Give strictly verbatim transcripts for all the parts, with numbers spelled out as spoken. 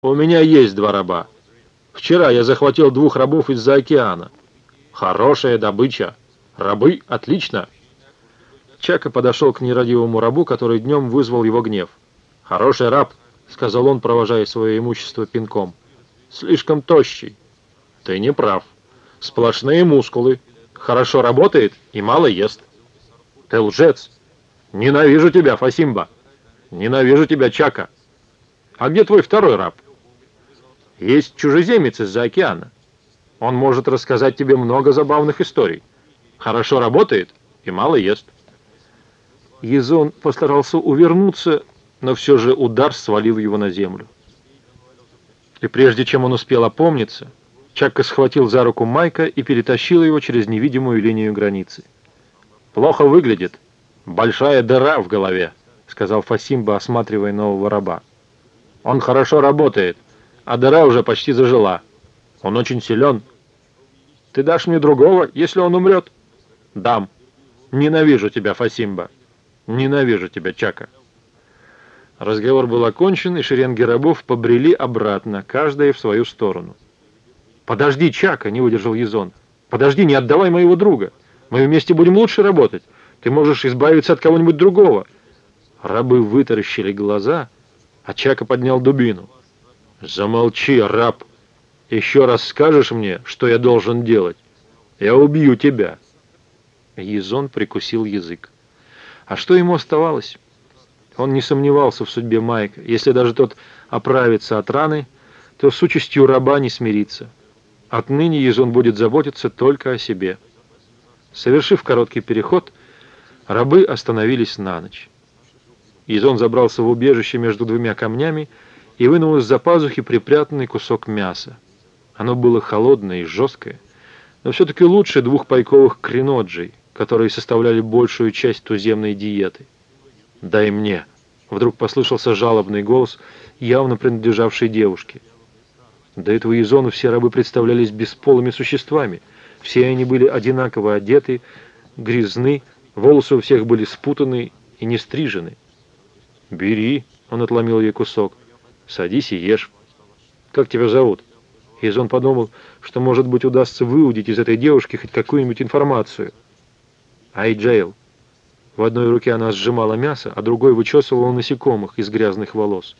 У меня есть два раба. Вчера я захватил двух рабов из-за океана. Хорошая добыча. Рабы, отлично. Чака подошел к нерадивому рабу, который днем вызвал его гнев. «Хороший раб», — сказал он, провожая свое имущество пинком. «Слишком тощий». «Ты не прав. Сплошные мускулы. Хорошо работает и мало ест». «Ты лжец. Ненавижу тебя, Фасимба. Ненавижу тебя, Чака. А где твой второй раб?» «Есть чужеземец из-за океана. Он может рассказать тебе много забавных историй. Хорошо работает и мало ест». Езон постарался увернуться, но все же удар свалил его на землю. И прежде чем он успел опомниться, Чакка схватил за руку Майка и перетащил его через невидимую линию границы. «Плохо выглядит. Большая дыра в голове», — сказал Фасимба, осматривая нового раба. «Он хорошо работает, а дыра уже почти зажила. Он очень силен. Ты дашь мне другого, если он умрет?» «Дам. Ненавижу тебя, Фасимба. Ненавижу тебя, Чака». Разговор был окончен, и шеренги рабов побрели обратно, каждая в свою сторону. «Подожди, Чака!» — не выдержал Езон. «Подожди, не отдавай моего друга. Мы вместе будем лучше работать. Ты можешь избавиться от кого-нибудь другого». Рабы вытаращили глаза, а Чака поднял дубину. «Замолчи, раб! Еще раз скажешь мне, что я должен делать, я убью тебя!» Езон прикусил язык. А что ему оставалось? Он не сомневался в судьбе Майка. Если даже тот оправится от раны, то с участью раба не смирится. Отныне Езон будет заботиться только о себе. Совершив короткий переход, рабы остановились на ночь. Езон забрался в убежище между двумя камнями и вынул из-за пазухи припрятанный кусок мяса. Оно было холодное и жесткое, но все-таки лучше двух пайковых креноджей, которые составляли большую часть туземной диеты. «Дай мне!» — вдруг послышался жалобный голос, явно принадлежавший девушке. До этого Езону все рабы представлялись бесполыми существами. Все они были одинаково одеты, грязны, волосы у всех были спутаны и не стрижены. «Бери!» — он отломил ей кусок. «Садись и ешь. Как тебя зовут?» Езон подумал, что, может быть, удастся выудить из этой девушки хоть какую-нибудь информацию. «Айджейл». В одной руке она сжимала мясо, а другой вычесывала насекомых из грязных волос.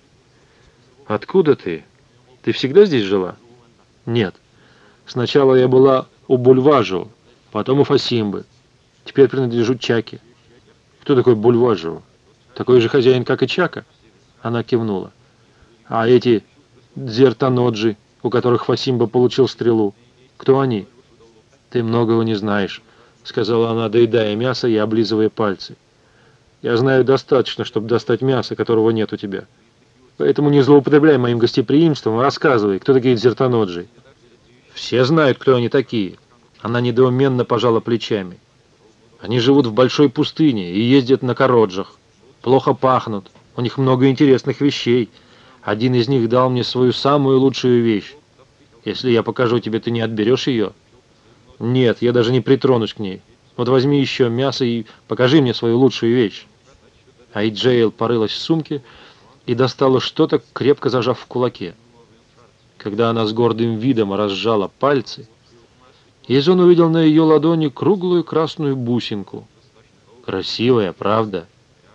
«Откуда ты? Ты всегда здесь жила?» «Нет. Сначала я была у Бульважио, потом у Фасимбы. Теперь принадлежу Чаке». «Кто такой Бульважио? Такой же хозяин, как и Чака?» Она кивнула. «А эти дзертаноджи, у которых Фасимба получил стрелу, кто они?» «Ты многого не знаешь», — сказала она, доедая мясо и облизывая пальцы. «Я знаю достаточно, чтобы достать мясо, которого нет у тебя. Поэтому не злоупотребляй моим гостеприимством, а рассказывай, кто такие дзертаноджи». «Все знают, кто они такие». Она недоуменно пожала плечами. «Они живут в большой пустыне и ездят на кароджах. Плохо пахнут, у них много интересных вещей. Один из них дал мне свою самую лучшую вещь. Если я покажу тебе, ты не отберешь ее?» «Нет, я даже не притронусь к ней. Вот возьми еще мясо и покажи мне свою лучшую вещь». Айджейл порылась в сумке и достала что-то, крепко зажав в кулаке. Когда она с гордым видом разжала пальцы, Езон увидел на ее ладони круглую красную бусинку. «Красивая, правда?»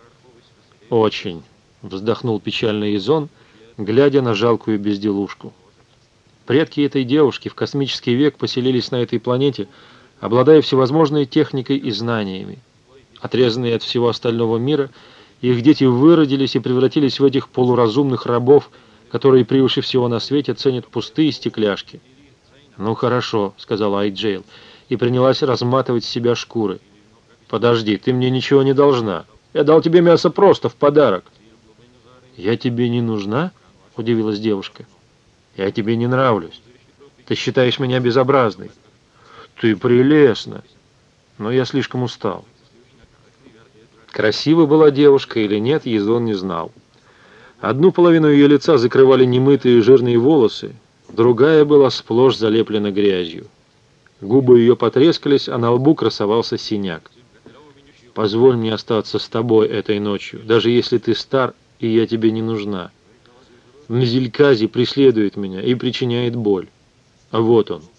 «Очень», — вздохнул печально Езон, глядя на жалкую безделушку. Предки этой девушки в космический век поселились на этой планете, обладая всевозможной техникой и знаниями. Отрезанные от всего остального мира, их дети выродились и превратились в этих полуразумных рабов, которые превыше всего на свете ценят пустые стекляшки. «Ну хорошо», — сказала Айджейл, и принялась разматывать с себя шкуры. «Подожди, ты мне ничего не должна. Я дал тебе мясо просто в подарок». «Я тебе не нужна?» — удивилась девушка. «Я тебе не нравлюсь. Ты считаешь меня безобразной». «Ты прелестна, но я слишком устал». Красива была девушка или нет, Езон не знал. Одну половину ее лица закрывали немытые жирные волосы, другая была сплошь залеплена грязью. Губы ее потрескались, а на лбу красовался синяк. «Позволь мне остаться с тобой этой ночью, даже если ты стар, и я тебе не нужна». Мзилькази преследует меня и причиняет боль. Вот он.